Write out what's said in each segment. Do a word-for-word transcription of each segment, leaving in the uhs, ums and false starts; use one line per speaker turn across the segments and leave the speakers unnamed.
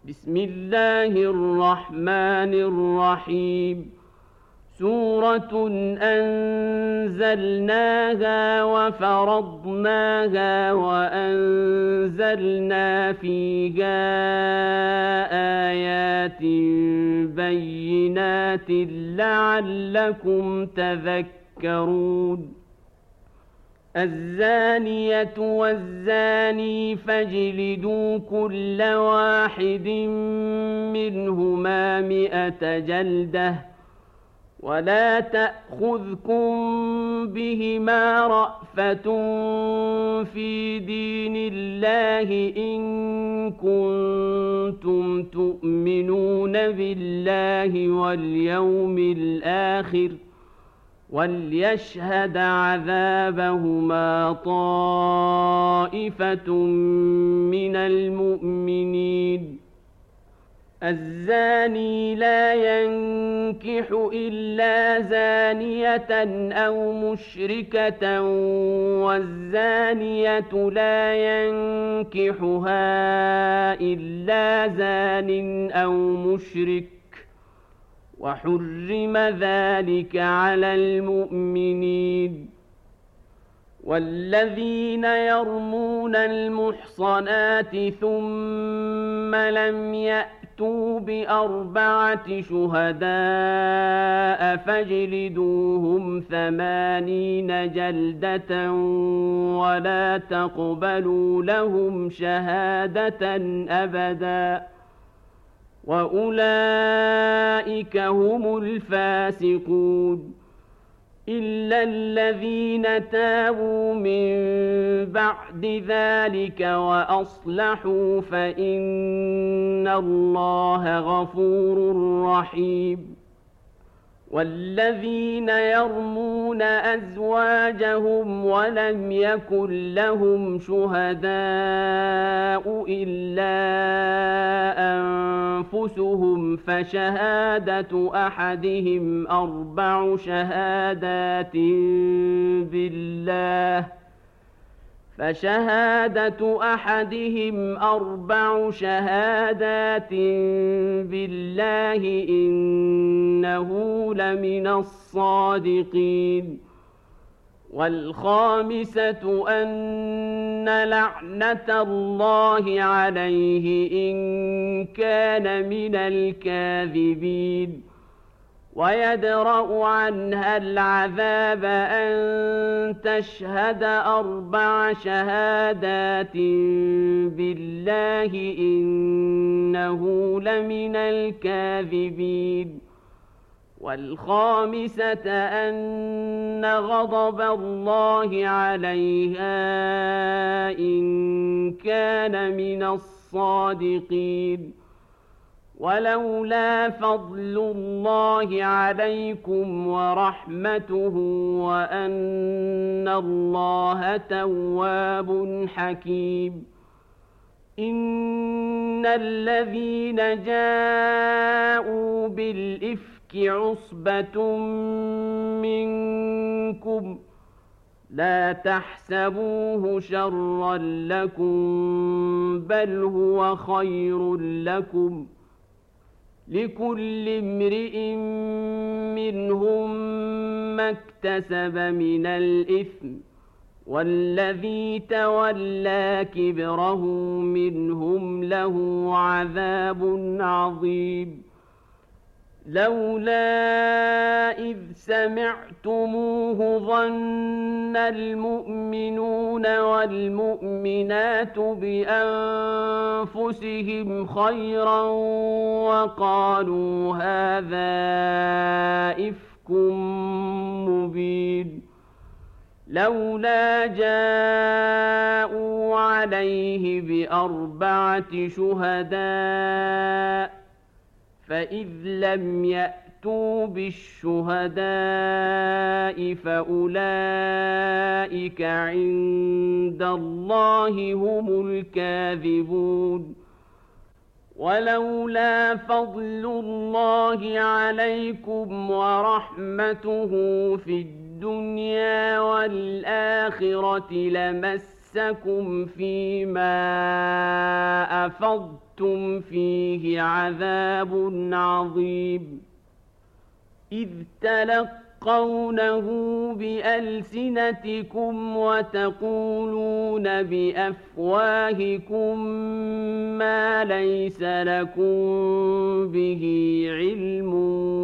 بسم الله الرحمن الرحيم سورة أنزلناها وفرضناها وأنزلنا فيها آيات بينات لعلكم تذكرون الزانية والزاني فاجلدوا كل واحد منهما مئة جلدة ولا تأخذكم بهما رأفة في دين الله إن كنتم تؤمنون بالله واليوم الآخر وليشهد عذابهما طائفة من المؤمنين الزاني لا ينكح إلا زانية أو مشركة والزانية لا ينكحها إلا زان أو مشرك وحرم ذلك على المؤمنين والذين يرمون المحصنات ثم لم يأتوا بأربعة شهداء فاجلدوهم ثمانين جلدة ولا تقبلوا لهم شهادة أبداً وأولئك هم الفاسقون إلا الذين تابوا من بعد ذلك وأصلحوا فإن الله غفور رحيم والذين يرمون أزواجهم ولم يكن لهم شهداء إلا أنفسهم فشهادة أحدهم أربع شهادات بالله فشهادة أحدهم أربع شهادات بالله إنه لمن الصادقين والخامسة أن لعنة الله عليه إن كان من الكاذبين ويدرأ عنها العذاب أن تشهد أربع شهادات بالله إنه لمن الكاذبين والخامسة أن غضب الله عليها إن كان من الصادقين ولولا فضل الله عليكم ورحمته وأن الله تواب حكيم إن الذين جاءوا بالإفك عصبة منكم لا تحسبوه شرا لكم بل هو خير لكم لكل امرئ منهم ما اكتسب من الإثم والذي تولى كبره منهم له عذاب عظيم لولا إذ سمعتموه ظن المؤمنون والمؤمنات بأنفسهم خيرا وقالوا هذا إفك مبين لولا جاءوا عليه بأربعة شهداء فإذ لم يأتوا بالشهداء فأولئك عند الله هم الكاذبون ولولا فضل الله عليكم ورحمته في الدنيا والآخرة لمس مسكم فيما أفضتم فيه عذاب عظيم إذ تلقونه بألسنتكم وتقولون بأفواهكم ما ليس لكم به علم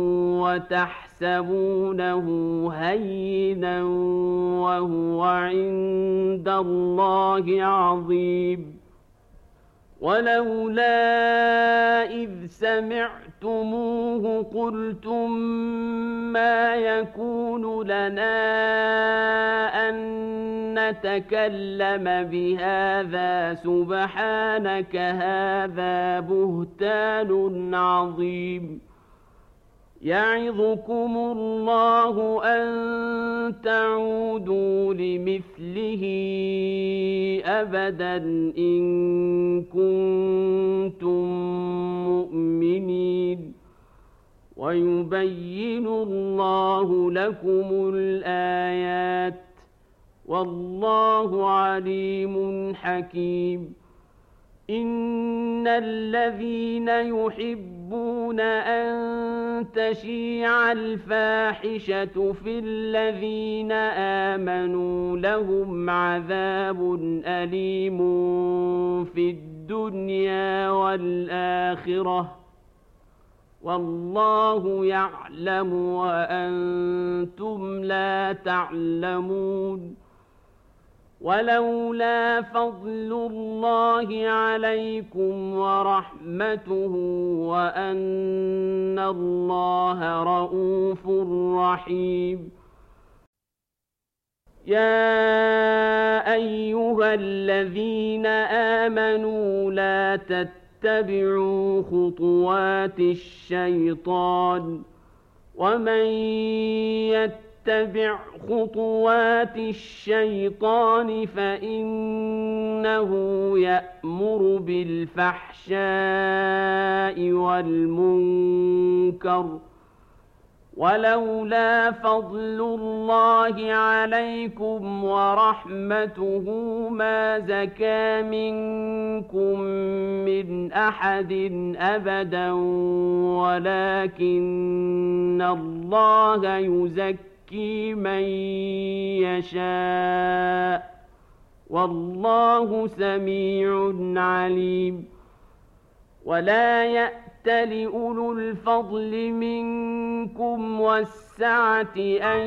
وتحسبونه هينا وهو عند الله عظيم ولولا إذ سمعتموه قلتم ما يكون لنا أن نتكلم بهذا سبحانك هذا بهتان عظيم يعظكم الله أن تعودوا لمثله أبدا إن كنتم مؤمنين ويبين الله لكم الآيات والله عليم حكيم إن الذين يحبون أن تشيع الفاحشة في الذين آمنوا لهم عذاب أليم في الدنيا والآخرة والله يعلم وأنتم لا تعلمون ولولا فضل الله عليكم ورحمته وأن الله رءوف رحيم يا أيها الذين آمنوا لا تتبعوا خطوات الشيطان ومن يتبع اتبع خطوات الشيطان فإنه يأمر بالفحشاء والمنكر ولولا فضل الله عليكم ورحمته ما زكى منكم من أحد أبدا ولكن الله يزكي من يشاء والله سميع عليم ولا يأت لأولو الفضل منكم والسعة أن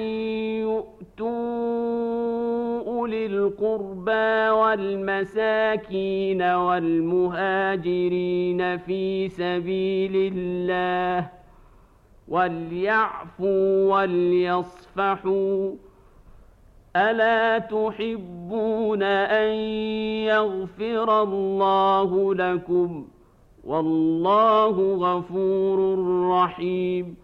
يؤتوا أولي القربى والمساكين والمهاجرين في سبيل الله وليعفوا وليصفحوا ألا تحبون أن يغفر الله لكم والله غفور رحيم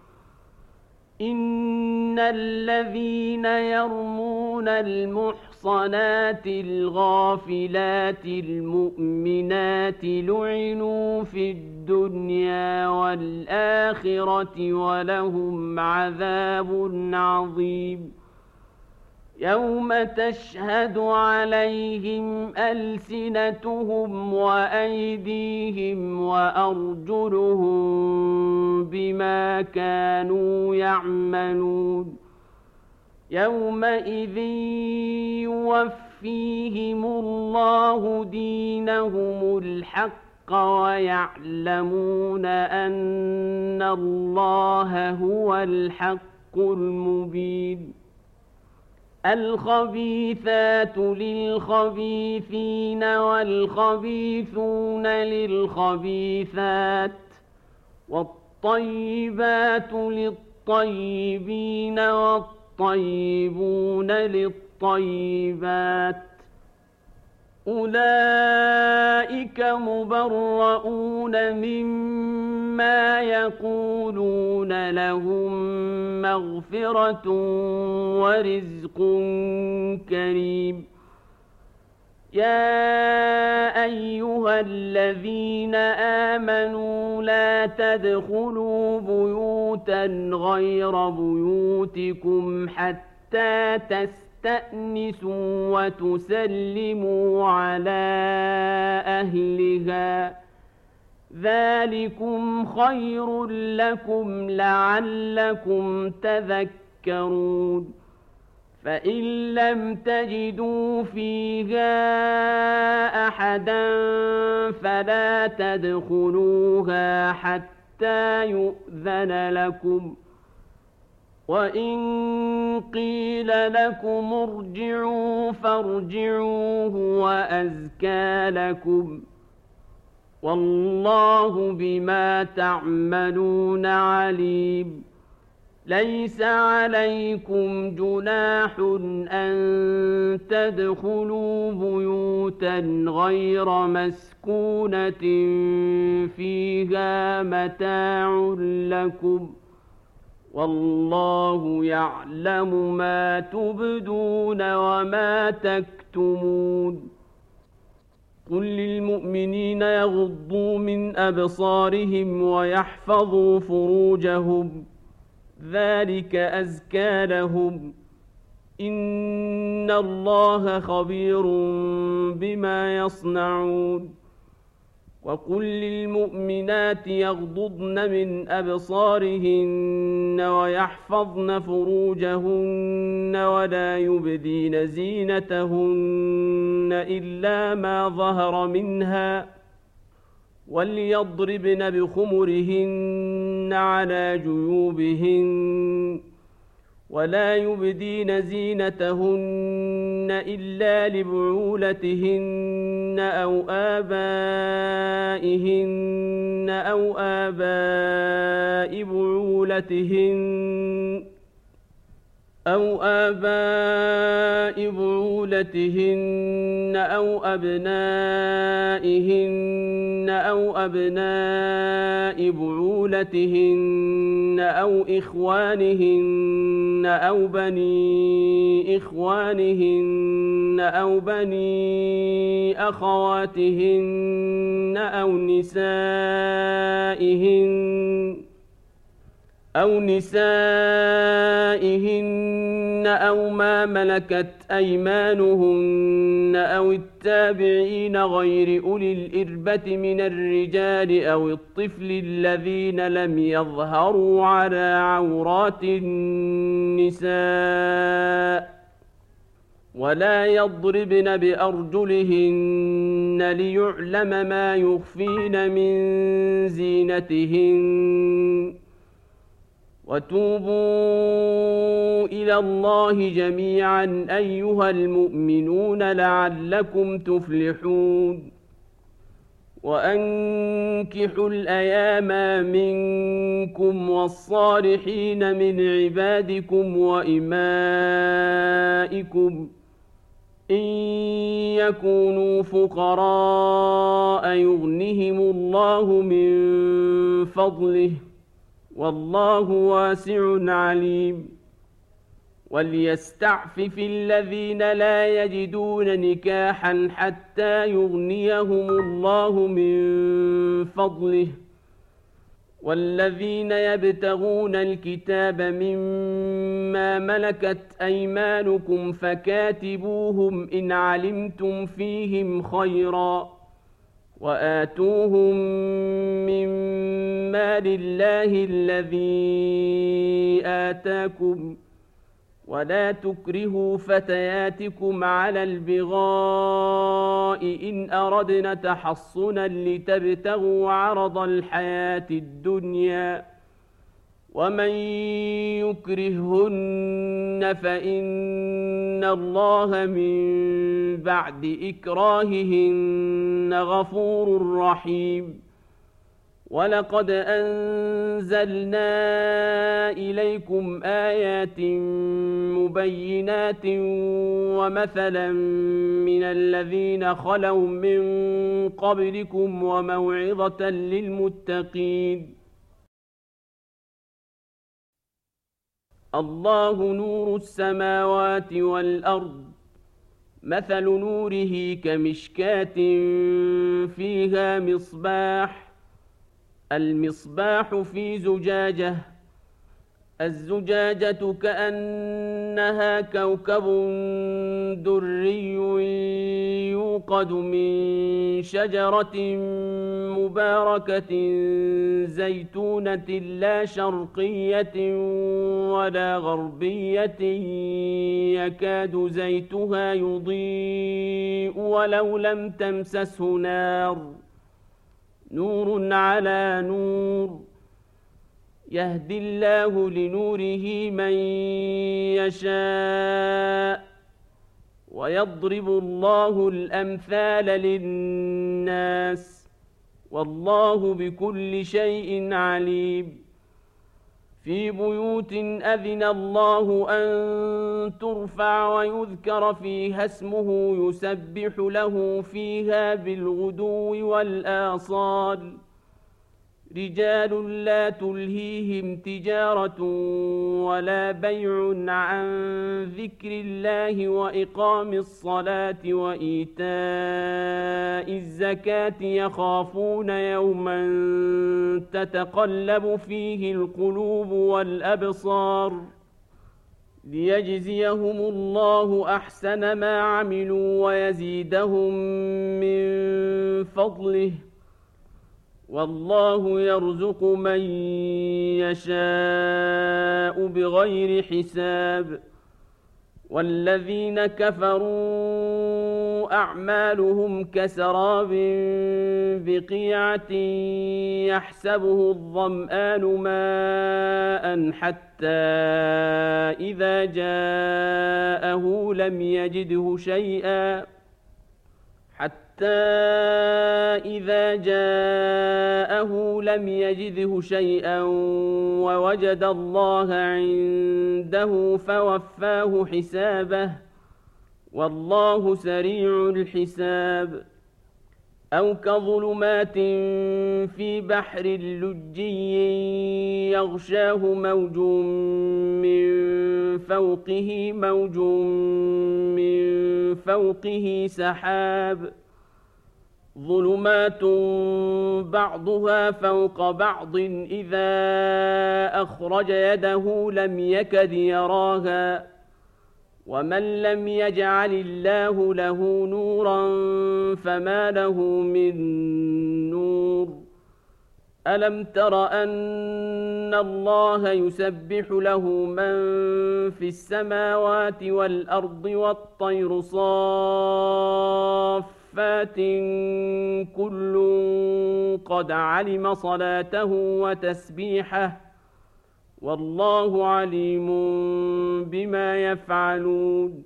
إن الذين يرمون المحصنات الغافلات المؤمنات لعنوا في الدنيا والآخرة ولهم عذاب عظيم يوم تشهد عليهم ألسنتهم وأيديهم وأرجلهم بما كانوا يعملون يومئذ يوفيهم الله دينهم الحق ويعلمون أن الله هو الحق المبين الخبيثات للخبيثين والخبيثون للخبيثات والطيبات للطيبين والطيبون للطيبات أولئك مبرؤون مما يقولون لهم مغفرة ورزق كريم يا أيها الذين آمنوا لا تدخلوا بيوتا غير بيوتكم حتى تستمعوا تستأنسوا وتسلموا على أهلها ذلكم خير لكم لعلكم تذكرون فإن لم تجدوا فيها أحدا فلا تدخلوها حتى يؤذن لكم وإن قيل لكم ارجعوا فارجعوا هو أزكى لكم والله بما تعملون عليم ليس عليكم جناح أن تدخلوا بيوتا غير مسكونة فيها متاع لكم والله يعلم ما تبدون وما تكتمون قل للمؤمنين يغضوا من أبصارهم ويحفظوا فروجهم ذلك أزكى لهم إن الله خبير بما يصنعون وقل للمؤمنات يغضضن من أبصارهن ويحفظن فروجهن ولا يبدين زينتهن إلا ما ظهر منها وليضربن بخمرهن على جيوبهن ولا يبدين زينتهن إلا لبعولتهن أو آبائهن أو آباء بعولتهن أو آباء بعولتهن أو أبنائهن أو أبناء بعولتهن أو إخوانهن أو بني إخوانهن أو بني أخواتهن أو نسائهن أو نسائهن أو ما ملكت أيمانهن أو التابعين غير أولي الإربة من الرجال أو الطفل الذين لم يظهروا على عورات النساء ولا يضربن بأرجلهن ليعلم ما يخفين من زينتهن وتوبوا إلى الله جميعا أيها المؤمنون لعلكم تفلحون وأنكحوا الأيام منكم والصالحين من عبادكم وإمائكم إن يكونوا فقراء يغنهم الله من فضله والله واسع عليم وليستعفف الذين لا يجدون نكاحا حتى يغنيهم الله من فضله والذين يبتغون الكتاب مما ملكت أيمانكم فكاتبوهم إن علمتم فيهم خيرا وآتوهم من مال الله الذي آتاكم ولا تكرهوا فتياتكم على البغاء إن أردنا تحصنا لتبتغوا عرض الحياة الدنيا ومن يكرههن فإن الله من بعد إكراههن غفور رحيم ولقد أنزلنا إليكم آيات مبينات ومثلا من الذين خلوا من قبلكم وموعظة للمتقين الله نور السماوات والأرض مثل نوره كمشكاة فيها مصباح المصباح في زجاجة الزجاجة كأنها كوكب دري يوقد من شجرة مباركة زيتونة لا شرقية ولا غربية يكاد زيتها يضيء ولو لم تمسسه نار نور على نور يهدي الله لنوره من يشاء ويضرب الله الأمثال للناس والله بكل شيء عليم في بيوت أذن الله أن ترفع ويذكر فيها اسمه يسبح له فيها بالغدو والآصال رجال لا تلهيهم تجارة ولا بيع عن ذكر الله وإقام الصلاة وإيتاء الزكاة يخافون يوما تتقلب فيه القلوب والأبصار ليجزيهم الله أحسن ما عملوا ويزيدهم من فضله والله يرزق من يشاء بغير حساب والذين كفروا أعمالهم كسراب بقيعة يحسبه الظمآن ماء حتى إذا جاءه لم يجده شيئا حتى إذا جاءه لم يجده شيئا ووجد الله عنده فوفاه حسابه والله سريع الحساب أو كظلمات في بحر لجي يغشاه موج من فوقه موج من فوقه سحاب ظلمات بعضها فوق بعض إذا أخرج يده لم يكد يراها ومن لم يجعل الله له نورا فما له من نور ألم تر أن الله يسبح له من في السماوات والأرض والطير صافات كل قد علم صلاته وتسبيحه والله عليم بما يفعلون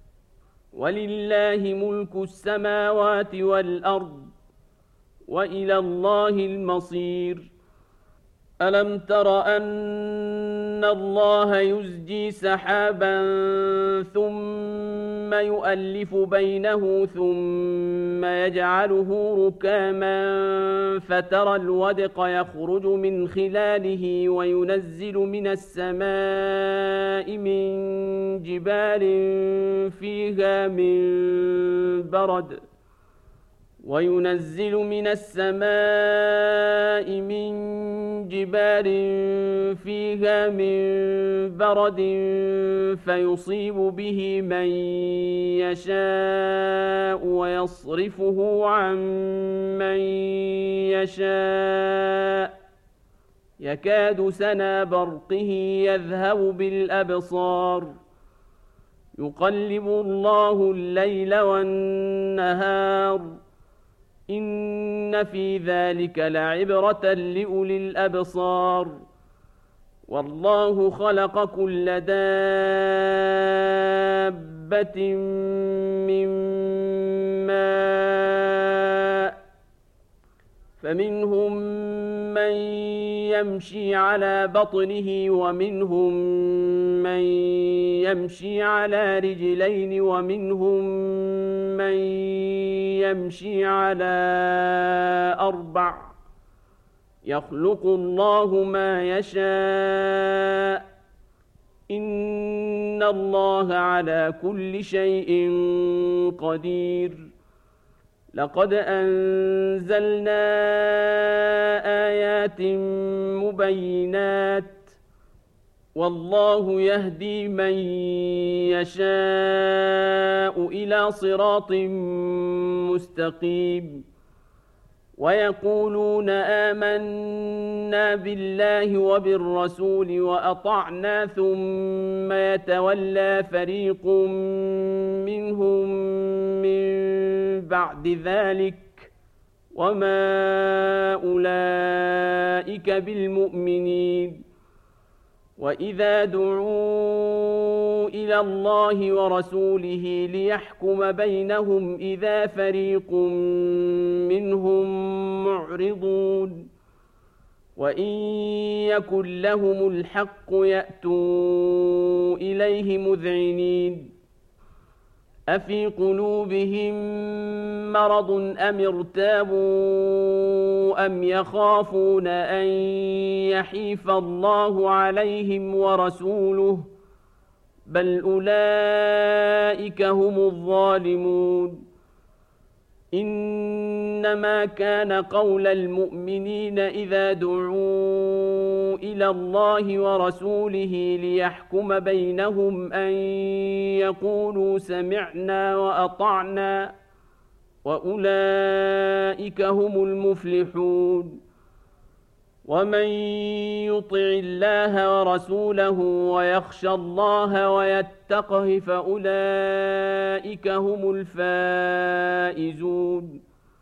ولله ملك السماوات والأرض وإلى الله المصير ألم تر أن الله يزجي سحابا ثم يؤلف بينه ثم يجعله ركاما فترى الودق يخرج من خلاله وينزل من السماء من جبال فيها من برد وينزل من السماء من جبال فيها من برد فيصيب به من يشاء ويصرفه عن من يشاء يكاد سنا برقه يذهب بالأبصار يقلب الله الليل والنهار إن في ذلك لعبرة لأولي الأبصار والله خلق كل دابة من ماء فمنهم من يمشي على بطنه ومنهم من يمشي على رجلين ومنهم من يمشي على أربع يخلق الله ما يشاء إن الله على كل شيء قدير لقد أنزلنا آيات مبينات والله يهدي من يشاء إلى صراط مستقيم ويقولون آمنا بالله وبالرسول وأطعنا ثم يتولى فريق منهم من بعد ذلك وما أولئك بالمؤمنين وإذا دعوا إلى الله ورسوله ليحكم بينهم إذا فريق منهم معرضون وإن يكن لهم الحق يأتوا إليه مذعنين أفي قلوبهم مرض أم ارتابوا أم يخافون أن يحيف الله عليهم ورسوله بل أولئك هم الظالمون إنما كان قول المؤمنين إذا دعوا إلى الله ورسوله ليحكم بينهم أن يقولوا سمعنا وأطعنا وأولئك هم المفلحون ومن يطع الله ورسوله ويخشى الله ويتقه فأولئك هم الفائزون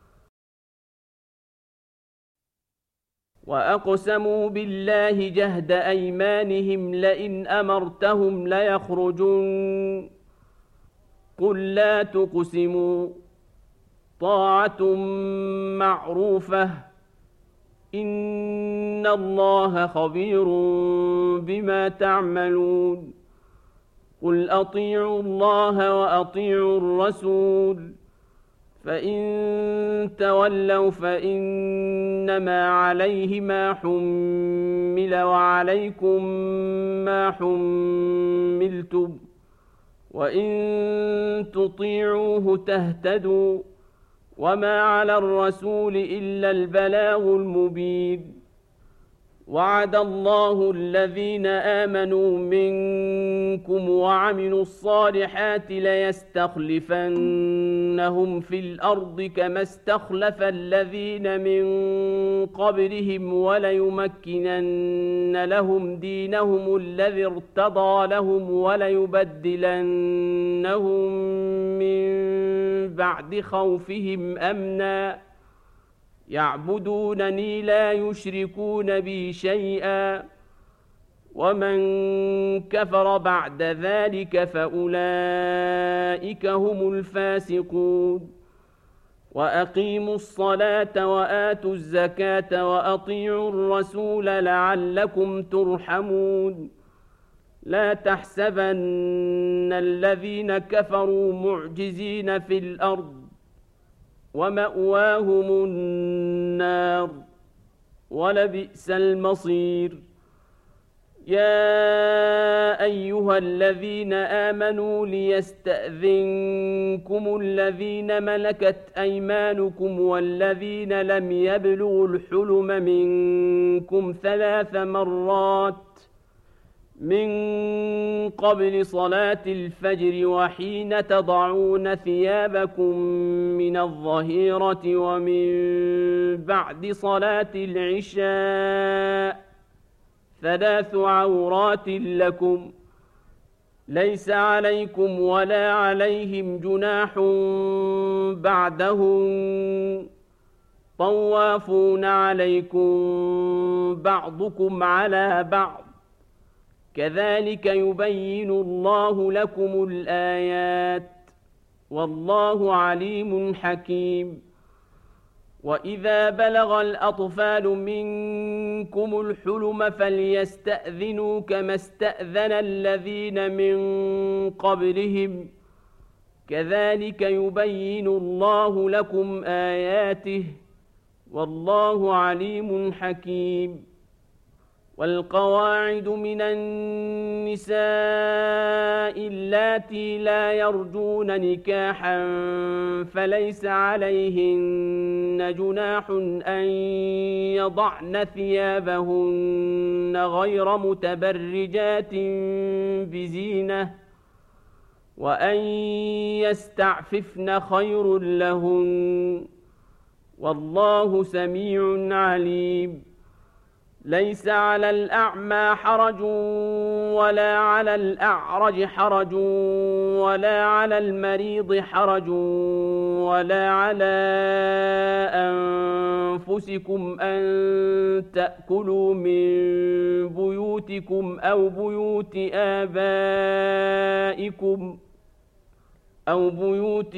وأقسموا بالله جهد أيمانهم لئن أمرتهم ليخرجون قل لا تقسموا طاعة معروفة إن الله خبير بما تعملون قل أطيعوا الله وأطيعوا الرسول فإن تولوا فإنما عليه ما حمل وعليكم ما حملتم وإن تطيعوه تهتدوا وما على الرسول إلا البلاغ المبين وعد الله الذين آمنوا منكم وعملوا الصالحات ليستخلفنهم في الأرض كما استخلف الذين من قبلهم وليمكنن لهم دينهم الذي ارتضى لهم وليبدلنهم من بعد خوفهم أمنا يعبدونني لا يشركون بي شيئا ومن كفر بعد ذلك فأولئك هم الفاسقون وأقيموا الصلاة وآتوا الزكاة وأطيعوا الرسول لعلكم ترحمون لا تحسبن الذين كفروا معجزين في الأرض ومأواهم النار ولبئس المصير يا أيها الذين آمنوا ليستأذنكم الذين ملكت أيمانكم والذين لم يبلغوا الحلم منكم ثلاث مرات من قبل صلاة الفجر وحين تضعون ثيابكم من الظهيرة ومن بعد صلاة العشاء ثلاث عورات لكم ليس عليكم ولا عليهم جناح بعدهم طوافون عليكم بعضكم على بعض كذلك يبين الله لكم الآيات والله عليم حكيم وإذا بلغ الأطفال منكم الحلم فليستأذنوا كما استأذن الذين من قبلهم كذلك يبين الله لكم آياته والله عليم حكيم والقواعد من النساء اللاتي لا يرجون نكاحا فليس عليهن جناح أن يضعن ثيابهن غير متبرجات بزينة وأن يستعففن خير لهن والله سميع عليم. ليس على الأعمى حرج ولا على الأعرج حرج ولا على المريض حرج ولا على أنفسكم أن تأكلوا من بيوتكم أو بيوت آبائكم أو بيوت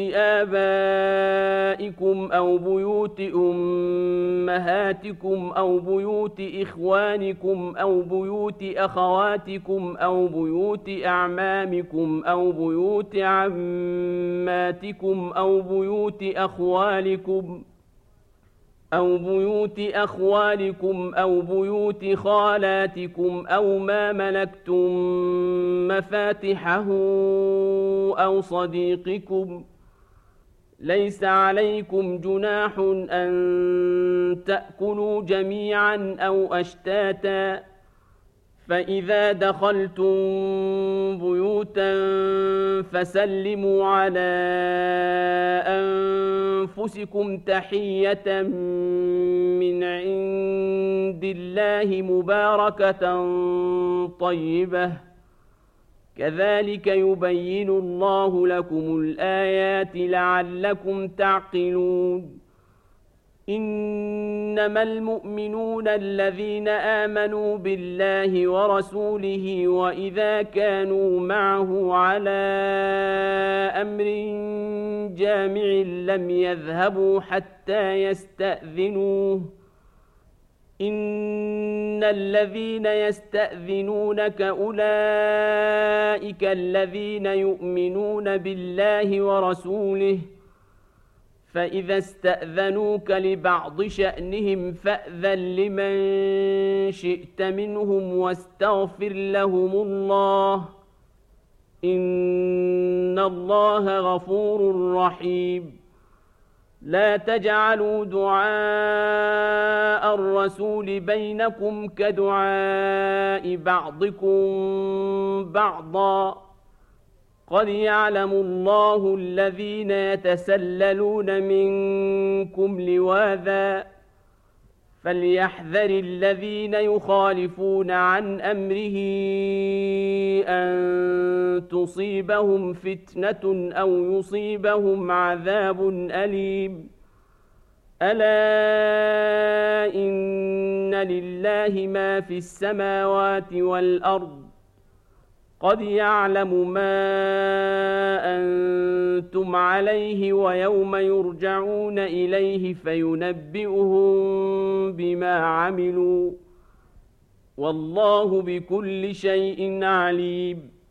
آبائكم أو بيوت أمهاتكم أو بيوت إخوانكم أو بيوت أخواتكم أو بيوت أعمامكم أو بيوت عماتكم أو بيوت أخوالكم أو بيوت أخوالكم أو بيوت خالاتكم أو ما ملكتم مفاتحه أو صديقكم. ليس عليكم جناح أن تأكلوا جميعا أو أشتاتا فإذا دخلتم بيوتا فسلموا على أنفسكم تحية من عند الله مباركة طيبة كذلك يبين الله لكم الآيات لعلكم تعقلون. إنما المؤمنون الذين آمنوا بالله ورسوله وإذا كانوا معه على أمر جامع لم يذهبوا حتى يستأذنوه. إن الذين يستأذنونك أولئك الذين يؤمنون بالله ورسوله فإذا استأذنوك لبعض شأنهم فأذن لمن شئت منهم واستغفر لهم الله إن الله غفور رحيم. لا تجعلوا دعاء الرسول بينكم كدعاء بعضكم بعضا قد يعلم الله الذين يتسللون منكم لواذا فليحذر الذين يخالفون عن أمره أن تصيبهم فتنة أو يصيبهم عذاب أليم. ألا إن لله ما في السماوات والأرض قد يعلم ما أنتم عليه ويوم يرجعون إليه فينبئهم بما عملوا والله بكل شيء عليم.